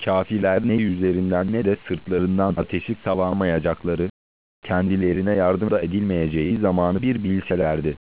kâfirler ne üzerinden ne de sırtlarından ateşi sallamayacakları, kendilerine yardım da edilmeyeceği zamanı bir bilselerdi.